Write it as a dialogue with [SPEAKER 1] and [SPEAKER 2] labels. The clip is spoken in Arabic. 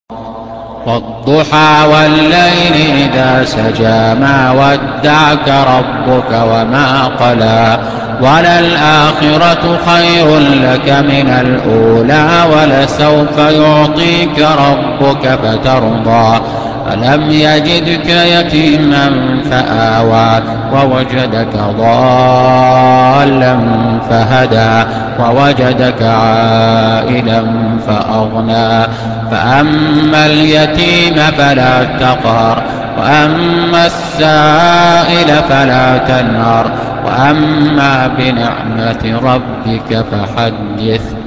[SPEAKER 1] والضحى والليل إذا سجى ما ودعك ربك وما قلى وللآخرة خير لك من الأولى ولسوف يعطيك ربك فترضى ألم يجدك يتيما فآوى ووجدك ضالا فهدى ووجدك عائلا فأغنى فأما اليتيم فلا تقهر وأما السائل فلا تنهر وأما بنعمة ربك فحدث